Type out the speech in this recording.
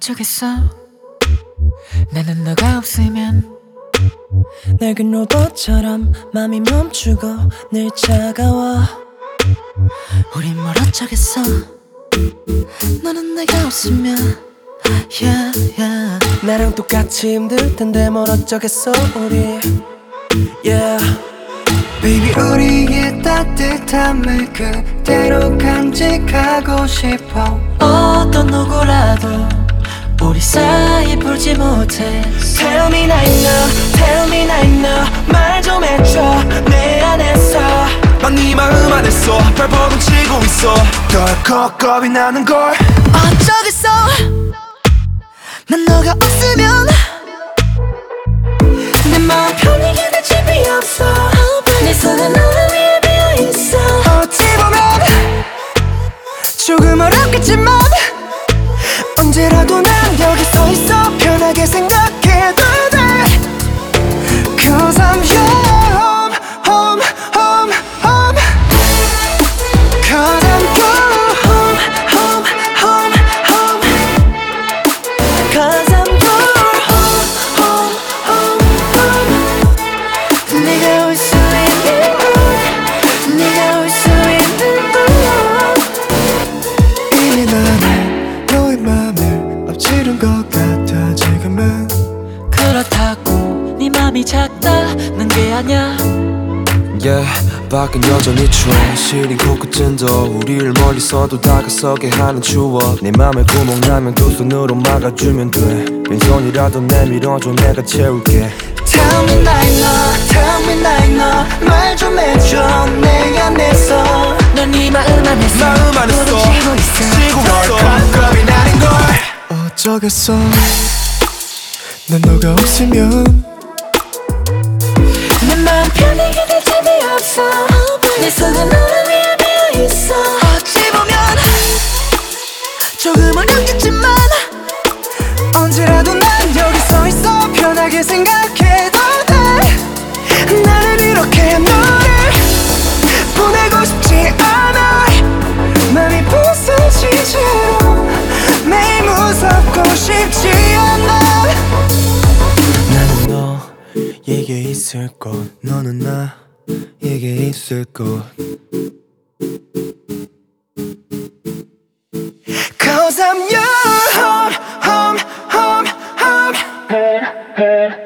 어쩌겠어. 나는 너가 없으면 낡은 로봇처럼 맘이 멈추고 늘 차가워. 우린 뭘 어쩌겠어. 너는 내가 없으면 yeah, yeah. 나랑 똑같이 힘들 텐데 뭘 어쩌겠어 우리 yeah. Baby 우리의 따뜻함을 그대로 간직하고 싶어. 어떤 누구라도 우리 사이 풀지 못해. Tell me now, tell me now 말 좀 해줘 내 안에서 난 네 마음 안에서 발버둥 치고 있어. 덜컥 겁이 나는 걸 어쩌겠어. 난 너가 없으면 내 마음 편히 견딜 집이 없어. 내 손은 너를 위해 비어있어. 어찌 보면 조금 어렵겠지만 언제라도 난 여기 서있어. 편하게 생각해도 돼. Cause I'm your home, home, home, home. Cause I'm your home, home, home, home. Cause I'm your home, home, home, home. 네가 올 수 있는 곳, 네가 올 수 있는 곳. 이미 나는 너의 맘을 엎치른 것 같아 지금은. 그렇다고 네 맘이 작다는 게 아냐. Yeah, 밖은 여전히 추워. 시린 코끝은도 우리를 멀리서도 다가서게 하는 추억. 내 맘에 구멍 나면 두 손으로 막아주면 돼. 빈손이라도 내밀어줘 내가 채울게. Tell me now 말 좀 해줘 내 안에서. 넌 네 마음 안에서 마음 안에서 부딪히고 있어. 지고 있어. 겁이 나는 걸 어쩌겠어. 난 너가 없으면 내 마음 편히 견딜 집이 없어. 내 손은 너를 위해 비어있어. 어찌 보면 조금 어렵겠지만 언제라도 난 여기 서있어. 편하게 생각해도 돼. 나는 이렇게 너를 보내고 싶지 않아. 맘이 부서지지 매일 무섭고 싶지 않아. 나는 너에게 있을 곳, 너는 나에게 있을 곳. Cause I'm your home, home, home, home.